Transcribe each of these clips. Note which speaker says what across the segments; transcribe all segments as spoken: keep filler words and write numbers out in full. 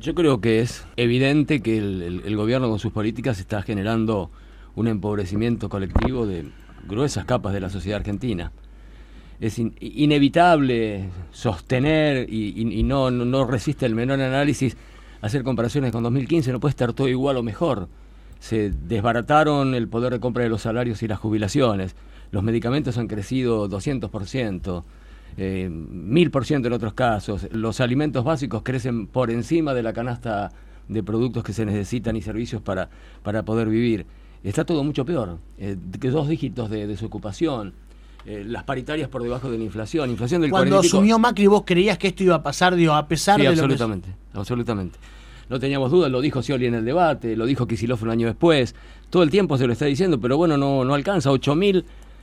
Speaker 1: Yo creo que es evidente que el, el, el gobierno con sus políticas está generando un empobrecimiento colectivo de gruesas capas de la sociedad argentina. Es in, inevitable sostener y, y, y no, no, no resiste el menor análisis hacer comparaciones con dos mil quince, no puede estar todo igual o mejor. Se desbarataron el poder de compra de los salarios y las jubilaciones, los medicamentos han crecido doscientos por ciento, eh, mil por ciento en otros casos, los alimentos básicos crecen por encima de la canasta de productos que se necesitan y servicios para, para poder vivir. Está todo mucho peor, eh, dos dígitos de desocupación, eh, las paritarias por debajo de la inflación, inflación del
Speaker 2: Cuando
Speaker 1: cuarenta y pico.
Speaker 2: asumió Macri, ¿vos creías que esto iba a pasar, digo, a pesar
Speaker 1: Sí,
Speaker 2: de
Speaker 1: absolutamente,
Speaker 2: lo que...
Speaker 1: absolutamente. No teníamos dudas, lo dijo Scioli en el debate, lo dijo Kicillof un año después, todo el tiempo se lo está diciendo, pero bueno, no, no alcanza, ocho mil,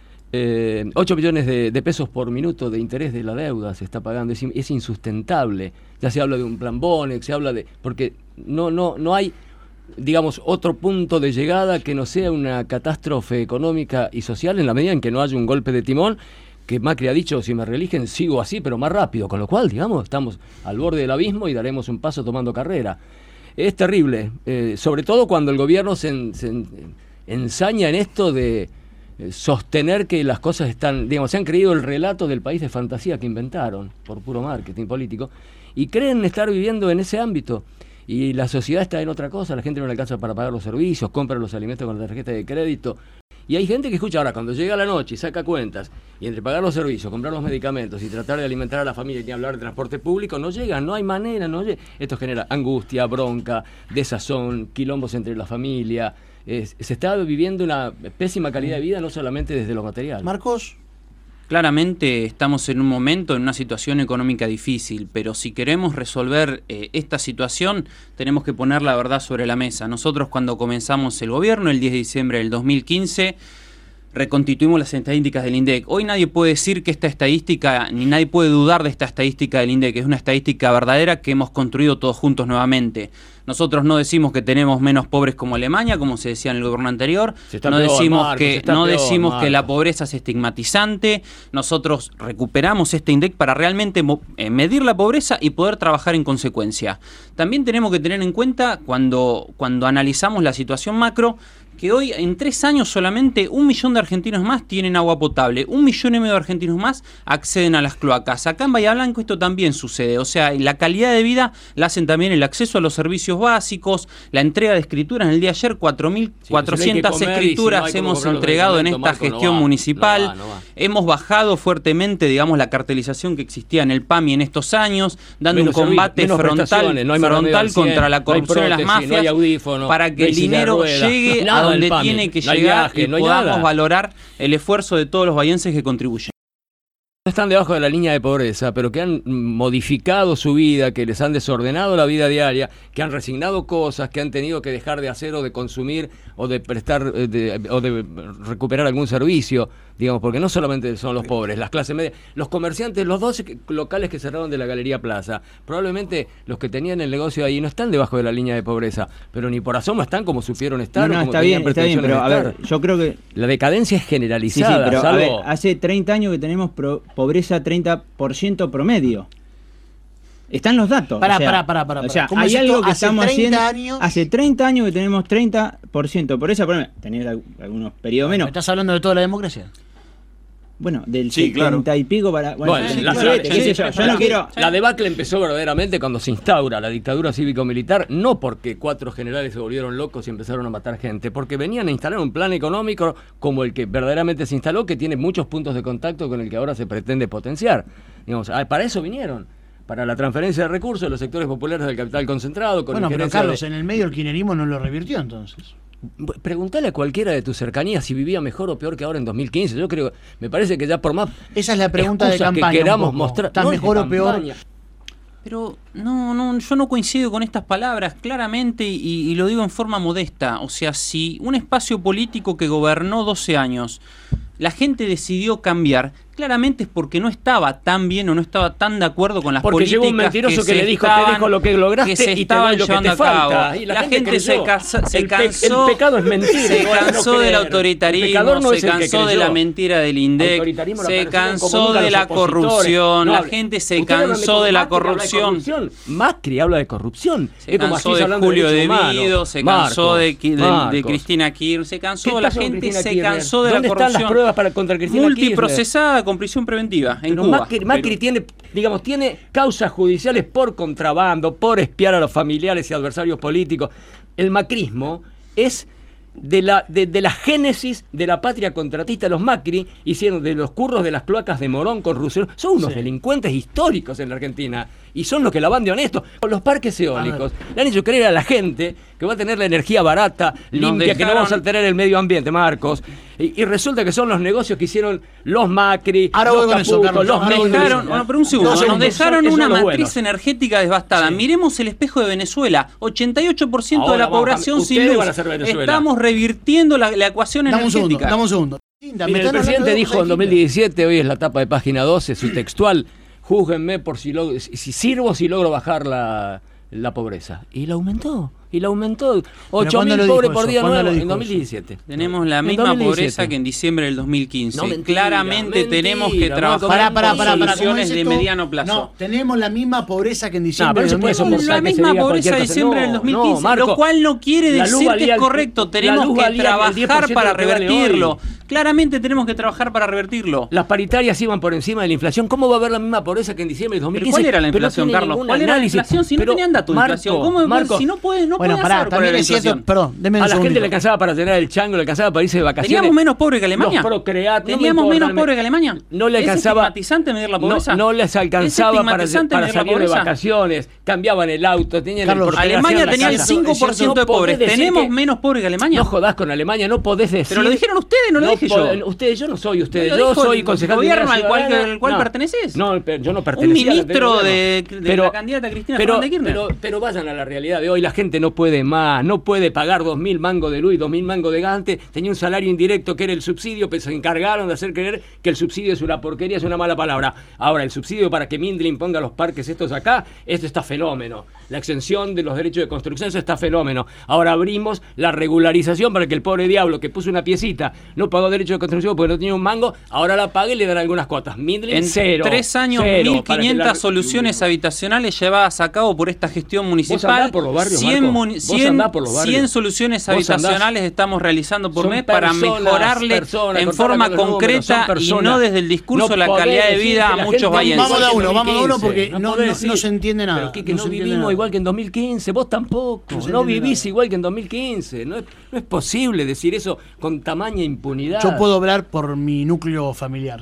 Speaker 1: eh, ocho millones de, de pesos por minuto de interés de la deuda se está pagando, es, es insustentable, ya se habla de un plan Bonex, se habla de, porque no, no, no hay, digamos, otro punto de llegada que no sea una catástrofe económica y social en la medida en que no haya un golpe de timón, que Macri ha dicho, si me reeligen sigo así, pero más rápido, con lo cual, digamos, estamos al borde del abismo y daremos un paso tomando carrera. Es terrible, eh, sobre todo cuando el gobierno se, en, se en, ensaña en esto de eh, sostener que las cosas están, digamos, se han creído el relato del país de fantasía que inventaron por puro marketing político y creen estar viviendo en ese ámbito. Y la sociedad está en otra cosa, la gente no le alcanza para pagar los servicios, compra los alimentos con la tarjeta de crédito. Y hay gente que escucha ahora, cuando llega la noche y saca cuentas, y entre pagar los servicios, comprar los medicamentos y tratar de alimentar a la familia y ni hablar de transporte público, no llegan, no hay manera, no llega. Esto genera angustia, bronca, desazón, quilombos entre la familia. Es, se está viviendo una pésima calidad de vida, no solamente desde lo material.
Speaker 2: Marcos.
Speaker 3: Claramente estamos en un momento, en una situación económica difícil, pero si queremos resolver eh, esta situación, tenemos que poner la verdad sobre la mesa. Nosotros cuando comenzamos el gobierno, el diez de diciembre del dos mil quince, reconstituimos las estadísticas del INDEC. Hoy nadie puede decir que esta estadística, ni nadie puede dudar de esta estadística del INDEC, es una estadística verdadera que hemos construido todos juntos nuevamente. Nosotros no decimos que tenemos menos pobres como Alemania, como se decía en el gobierno anterior. No
Speaker 1: peor,
Speaker 3: decimos,
Speaker 1: Marcos,
Speaker 3: que, no
Speaker 1: peor,
Speaker 3: decimos
Speaker 1: Marcos.
Speaker 3: que la pobreza es estigmatizante. Nosotros recuperamos este INDEC para realmente eh, medir la pobreza y poder trabajar en consecuencia. También tenemos que tener en cuenta, cuando, cuando analizamos la situación macro, que hoy en tres años solamente un millón de argentinos más tienen agua potable, un millón y medio de argentinos más acceden a las cloacas. Acá en Bahía Blanca esto también sucede, o sea, la calidad de vida la hacen también el acceso a los servicios básicos, la entrega de escrituras. En el día de ayer cuatro mil cuatrocientas sí, escrituras si no hemos entregado en esta Marco, gestión no va, municipal. No va, no va. Hemos bajado fuertemente, digamos, la cartelización que existía en el P A M I en estos años, dando menos un combate servicio, frontal, no frontal contra la corrupción de no las mafias, no audífono, para que no el dinero llegue no a donde tiene que no llegar viaje, y no podamos nada. Valorar el esfuerzo de todos los bahienses que contribuyen.
Speaker 1: Están debajo de la línea de pobreza, pero que han modificado su vida, que les han desordenado la vida diaria, que han resignado cosas, que han tenido que dejar de hacer o de consumir o de prestar de, o de recuperar algún servicio, digamos, porque no solamente son los pobres, las clases medias, los comerciantes, los doce locales que cerraron de la Galería Plaza, probablemente los que tenían el negocio ahí no están debajo de la línea de pobreza, pero ni por asomo están como supieron estar.
Speaker 4: No, no,
Speaker 1: o como
Speaker 4: está bien, está bien, pero a ver, yo creo que...
Speaker 1: La decadencia es generalizada.
Speaker 4: Sí, sí, pero
Speaker 1: salvo...
Speaker 4: a ver, hace treinta años que tenemos pro, pobreza treinta por ciento promedio. Están los datos.
Speaker 2: Pará,
Speaker 4: o sea,
Speaker 2: pará, pará, pará.
Speaker 4: O sea,
Speaker 2: ¿Cómo
Speaker 4: hay algo que
Speaker 2: hace
Speaker 4: estamos haciendo.
Speaker 2: Años?
Speaker 4: Hace treinta años que tenemos treinta por ciento. Por esa problema. Tenés algunos periodos menos.
Speaker 2: ¿Me estás hablando de toda la democracia?
Speaker 4: Bueno, del
Speaker 5: sí,
Speaker 4: setenta
Speaker 5: claro.
Speaker 4: y pico para... Bueno,
Speaker 1: bueno
Speaker 4: sí,
Speaker 1: la,
Speaker 4: claro,
Speaker 1: la,
Speaker 4: qué
Speaker 1: sí,
Speaker 4: sé yo, yo
Speaker 1: la,
Speaker 4: no quiero...
Speaker 1: La debacle empezó verdaderamente cuando se instaura la dictadura cívico-militar, no porque cuatro generales se volvieron locos y empezaron a matar gente, porque venían a instalar un plan económico como el que verdaderamente se instaló, que tiene muchos puntos de contacto con el que ahora se pretende potenciar. Digamos, para eso vinieron. Para la transferencia de recursos de los sectores populares del capital concentrado. Con
Speaker 2: bueno, pero Carlos,
Speaker 1: de...
Speaker 2: en el medio el kirchnerismo no lo revirtió entonces.
Speaker 1: Preguntale a cualquiera de tus cercanías si vivía mejor o peor que ahora en dos mil quince. Yo creo, me parece que ya por más...
Speaker 2: Esa es la pregunta de campaña.
Speaker 1: Que queramos mostrar.
Speaker 2: ¿Está no mejor o peor?
Speaker 3: Pero no, no, yo no coincido con estas palabras claramente y, y lo digo en forma modesta. O sea, si un espacio político que gobernó doce años, la gente decidió cambiar, claramente es porque no estaba tan bien o no estaba tan de acuerdo con las
Speaker 1: porque
Speaker 3: políticas.
Speaker 1: Porque llegó un mentiroso que,
Speaker 3: que
Speaker 1: le dijo,
Speaker 3: estaban,
Speaker 1: te dejo lo que lograste
Speaker 3: que se
Speaker 1: y te
Speaker 3: estaban
Speaker 1: doy lo que
Speaker 3: llevando
Speaker 1: te
Speaker 3: a cabo.
Speaker 1: falta. Y la,
Speaker 3: la
Speaker 1: gente,
Speaker 3: gente se, casa, se
Speaker 1: el
Speaker 3: cansó.
Speaker 1: El pecado es mentir.
Speaker 3: Se cansó
Speaker 1: no
Speaker 3: del
Speaker 1: creer.
Speaker 3: autoritarismo,
Speaker 1: No
Speaker 3: se cansó de la mentira del INDEC, se cansó de la corrupción. La gente se cansó de la corrupción.
Speaker 1: Macri habla de corrupción.
Speaker 3: Se cansó de Julio De Vido, se cansó de, de, de Cristina Kirchner, se cansó, la gente se cansó de la corrupción.
Speaker 1: ¿Dónde están las pruebas para contra Cristina Kirchner?
Speaker 3: Multiprocesada con prisión preventiva en Cuba.
Speaker 1: Macri, Macri
Speaker 3: pero...
Speaker 1: tiene, digamos, tiene causas judiciales por contrabando, por espiar a los familiares y adversarios políticos. El macrismo es de la, de, de la génesis de la patria contratista. Los Macri hicieron de los curros de las cloacas de Morón con Rousseau. Son unos sí. delincuentes históricos en la Argentina. Y son los que la van de honestos. Con los parques eólicos le han hecho creer a la gente que va a tener la energía barata, limpia, dejaron... que no vamos a alterar el medio ambiente, Marcos. Y, y resulta que son los negocios que hicieron los Macri,
Speaker 2: ahora
Speaker 1: los
Speaker 2: Caputo,
Speaker 1: eso, Carlos, los
Speaker 3: nos dejaron, bueno, pero un segundo, nos segundos. dejaron una matriz bueno. energética devastada. Sí. Miremos el espejo de Venezuela. ochenta y ocho por ciento ahora de la población a, sin luz. Estamos revirtiendo la, la ecuación
Speaker 2: dame
Speaker 3: energética.
Speaker 2: Dame un segundo.
Speaker 1: Mira, el presidente dijo en dos mil diecisiete, hoy es la tapa de página doce, su textual, júzguenme por si, logro, si sirvo, si logro bajar la, la pobreza. Y la aumentó. Y la aumentó. ocho mil pobres por día nuevo en dos mil diecisiete.
Speaker 3: Tenemos la misma pobreza que en diciembre del dos mil quince. No, mentira, Claramente mentira, tenemos que trabajar
Speaker 2: para, para, para, para,
Speaker 3: soluciones de mediano plazo.
Speaker 2: No, tenemos la misma pobreza que en diciembre
Speaker 3: no,
Speaker 2: del dos mil quince.
Speaker 3: La misma pobreza de diciembre del dos mil quince, no, Marco, lo cual no quiere decir que es correcto. Tenemos que trabajar para revertirlo. Claramente tenemos que trabajar para revertirlo.
Speaker 1: Las paritarias iban por encima de la inflación. ¿Cómo va a haber la misma pobreza que en diciembre del dos mil quince?
Speaker 3: ¿Cuál era la inflación, Carlos? ¿Cuál era la inflación si no tenían datos de inflación? ¿Cómo si no puede no
Speaker 2: bueno, pará, también es cierto, perdón,
Speaker 1: a la gente le alcanzaba para tener el chango, le alcanzaba para irse de vacaciones.
Speaker 3: ¿Teníamos menos pobres que Alemania? ¿Teníamos
Speaker 1: no
Speaker 3: menos pobres que Alemania?
Speaker 1: No le alcanzaba.
Speaker 3: ¿Es estigmatizante medir la pobreza?
Speaker 1: No, no les alcanzaba para, para salir de vacaciones, cambiaban el auto, tenían
Speaker 3: Carlos, el Alemania tenía el cinco por ciento de pobres. ¿Tenemos menos pobres que Alemania?
Speaker 1: No jodás con Alemania, no podés decir.
Speaker 3: Pero lo dijeron ustedes, no lo dije yo.
Speaker 1: Ustedes, yo no soy ustedes, yo soy concejal
Speaker 3: de gobierno al cual, al cual perteneces.
Speaker 1: No, yo no pertenecía.
Speaker 3: Un ministro de la candidata Cristina Fernández de Kirchner.
Speaker 1: Pero vayan a la realidad de hoy, la gente no puede más, no puede pagar dos mil mangos de luz y dos mil mangos de gas. Tenía un salario indirecto que era el subsidio, pero se encargaron de hacer creer que el subsidio es una porquería, es una mala palabra. Ahora, el subsidio para que Mindlin ponga los parques estos acá, esto está fenómeno. La exención de los derechos de construcción, eso está fenómeno. Ahora abrimos la regularización para que el pobre diablo que puso una piecita no pagó derecho de construcción porque no tenía un mango, ahora la pague y le dan algunas cuotas. Mindlin,
Speaker 3: en
Speaker 1: cero.
Speaker 3: tres años,
Speaker 1: cero,
Speaker 3: mil quinientas la... soluciones habitacionales llevadas a cabo por esta gestión municipal.
Speaker 1: Por los barrios,
Speaker 3: cien, cien, por los barrios. cien soluciones habitacionales estamos realizando por mes personas, para mejorarle personas, en forma concreta números, y no desde el discurso no la calidad de vida a muchos vallenses.
Speaker 2: Vamos a uno, vamos a uno porque no, no, no, no se entiende nada.
Speaker 1: Pero que, que
Speaker 2: no,
Speaker 1: no vivimos nada. Igual que en dos mil quince, vos tampoco. No, no vivís nada. Igual que en dos mil quince. No es, no es posible decir eso con tamaña impunidad.
Speaker 2: Yo puedo hablar por mi núcleo familiar.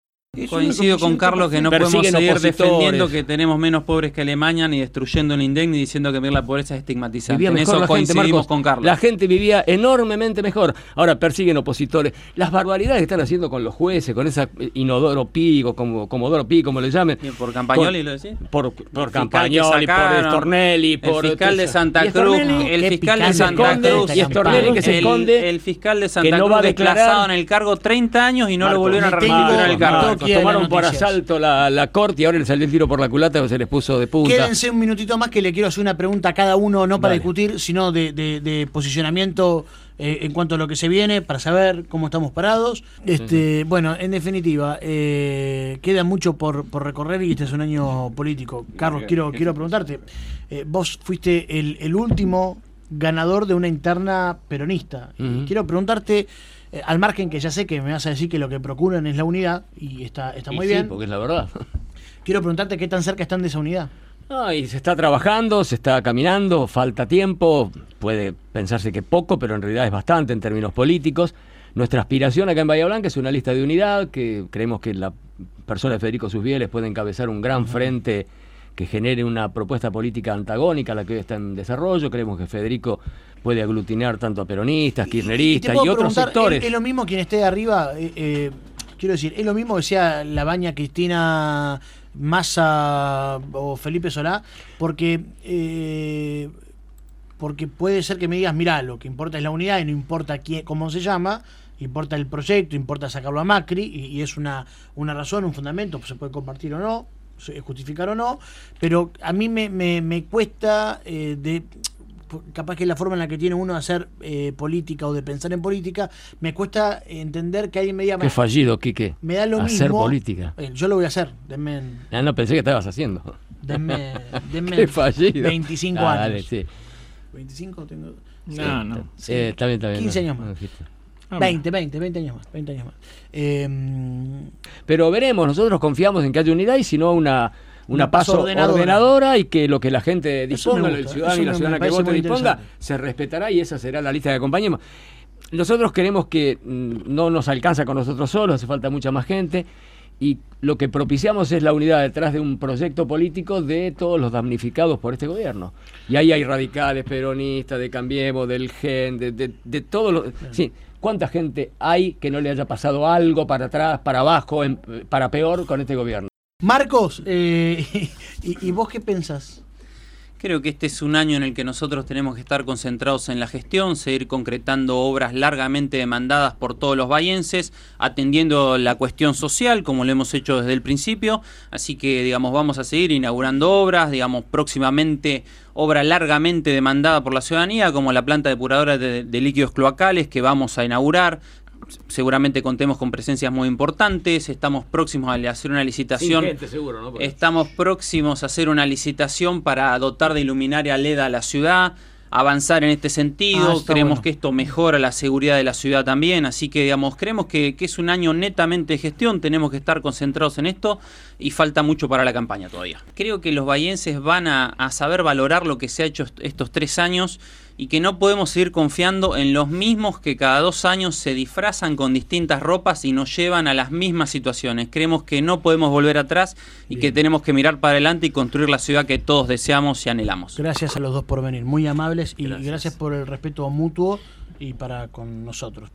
Speaker 3: Coincido con Carlos que no podemos seguir opositores. defendiendo que tenemos menos pobres que Alemania, ni destruyendo el INDEC, ni diciendo que medir la pobreza es estigmatizante. En eso coincidimos gente, Marcos, con Carlos.
Speaker 1: La gente vivía enormemente mejor. Ahora persiguen opositores. Las barbaridades que están haciendo con los jueces, con esa Inodoro Pi, o como Comodoro Pi, como le llamen.
Speaker 3: ¿Y por Campagnoli lo decís?
Speaker 1: Por, por Campagnoli, por Stornelli, por
Speaker 3: el fiscal de Santa Cruz, el fiscal de Santa Cruz
Speaker 1: y Stornelli que se esconde,
Speaker 3: el fiscal de Santa Cruz desplazado en el cargo treinta años y no lo volvieron a restituir en el cargo.
Speaker 1: Tomaron por asalto la, la corte y ahora le salió el tiro por la culata que se les puso de punta.
Speaker 2: Quédense un minutito más que le quiero hacer una pregunta a cada uno, no para Dale. discutir, sino de, de, de posicionamiento eh, en cuanto a lo que se viene, para saber cómo estamos parados. Este, uh-huh. Bueno, en definitiva, eh, queda mucho por, por recorrer y este es un año político. Carlos, quiero, quiero preguntarte, eh, vos fuiste el, el último ganador de una interna peronista. Uh-huh. Quiero preguntarte... Eh, al margen que ya sé que me vas a decir que lo que procuran es la unidad y está, está muy
Speaker 1: y sí,
Speaker 2: bien.
Speaker 1: Porque es la verdad.
Speaker 2: Quiero preguntarte qué tan cerca están de esa unidad.
Speaker 1: No, y se está trabajando, se está caminando, falta tiempo, puede pensarse que poco, pero en realidad es bastante en términos políticos. Nuestra aspiración acá en Bahía Blanca es una lista de unidad, que creemos que la persona de Federico Susbieles puede encabezar un gran frente que genere una propuesta política antagónica a la que hoy está en desarrollo. Creemos que Federico puede aglutinar tanto a peronistas, kirchneristas y, y, y otros sectores.
Speaker 2: ¿Es, es lo mismo quien esté arriba? Eh, eh, quiero decir, ¿es lo mismo que sea Labaña, Cristina, Massa o Felipe Solá? Porque, eh, porque puede ser que me digas, mirá, lo que importa es la unidad y no importa quién, cómo se llama, importa el proyecto, importa sacarlo a Macri, y, y es una, una razón, un fundamento, se puede compartir o no, justificar o no, pero a mí me, me, me cuesta, eh, de capaz que la forma en la que tiene uno de hacer eh, política o de pensar en política, me cuesta entender que alguien me diga...
Speaker 1: Qué fallido, Quique.
Speaker 2: Me da lo
Speaker 1: hacer
Speaker 2: mismo.
Speaker 1: política.
Speaker 2: Eh, yo lo voy a hacer. Denme,
Speaker 1: ah, no, pensé que estabas haciendo.
Speaker 2: Denme, denme
Speaker 1: Qué fallido.
Speaker 2: veinticinco
Speaker 1: ah,
Speaker 2: años.
Speaker 1: Dale, sí.
Speaker 2: ¿veinticinco tengo?
Speaker 4: No, no.
Speaker 2: Sí.
Speaker 1: Eh, está bien, está bien.
Speaker 2: quince
Speaker 1: no,
Speaker 2: años más.
Speaker 1: No,
Speaker 2: veinte, veinte, veinte años más. veinte años más. Eh,
Speaker 1: Pero veremos, nosotros confiamos en que haya unidad y si no una... Una,
Speaker 2: Una
Speaker 1: paso
Speaker 2: paso
Speaker 1: ordenadora.
Speaker 2: ordenadora
Speaker 1: y que lo que la gente disponga, el
Speaker 2: gusta,
Speaker 1: ciudadano y la
Speaker 2: me-
Speaker 1: ciudadana
Speaker 2: me
Speaker 1: que
Speaker 2: parece
Speaker 1: vote
Speaker 2: muy
Speaker 1: disponga,
Speaker 2: interesante.
Speaker 1: se respetará y esa será la lista que acompañemos. Nosotros queremos que mm, no nos alcanza con nosotros solos, hace falta mucha más gente y lo que propiciamos es la unidad detrás de un proyecto político de todos los damnificados por este gobierno. Y ahí hay radicales, peronistas, de Cambiemos, del Gen, de, de, de todos los... Sí, ¿cuánta gente hay que no le haya pasado algo para atrás, para abajo, en- para peor con este gobierno?
Speaker 2: Marcos, eh, y, ¿y vos qué pensás?
Speaker 3: Creo que este es un año en el que nosotros tenemos que estar concentrados en la gestión, seguir concretando obras largamente demandadas por todos los bahienses, atendiendo la cuestión social, como lo hemos hecho desde el principio. Así que, digamos, vamos a seguir inaugurando obras, digamos, próximamente obra largamente demandada por la ciudadanía, como la planta depuradora de, de líquidos cloacales que vamos a inaugurar. Seguramente contemos con presencias muy importantes, estamos próximos a hacer una licitación.
Speaker 1: Sin gente, seguro, ¿no? Porque...
Speaker 3: Estamos próximos a hacer una licitación para dotar de luminaria L E D a la ciudad, avanzar en este sentido.
Speaker 2: Ah,
Speaker 3: creemos
Speaker 2: bueno.
Speaker 3: que esto mejora la seguridad de la ciudad también, así que digamos, creemos que, que es un año netamente de gestión, tenemos que estar concentrados en esto y falta mucho para la campaña todavía. Creo que los bahienses van a, a saber valorar lo que se ha hecho est- estos tres años y que no podemos seguir confiando en los mismos que cada dos años se disfrazan con distintas ropas y nos llevan a las mismas situaciones. Creemos que no podemos volver atrás y
Speaker 2: Bien.
Speaker 3: que tenemos que mirar para adelante y construir la ciudad que todos deseamos y anhelamos.
Speaker 2: Gracias a los dos por venir, muy amables y
Speaker 1: Gracias.
Speaker 2: gracias por el respeto mutuo y para con nosotros.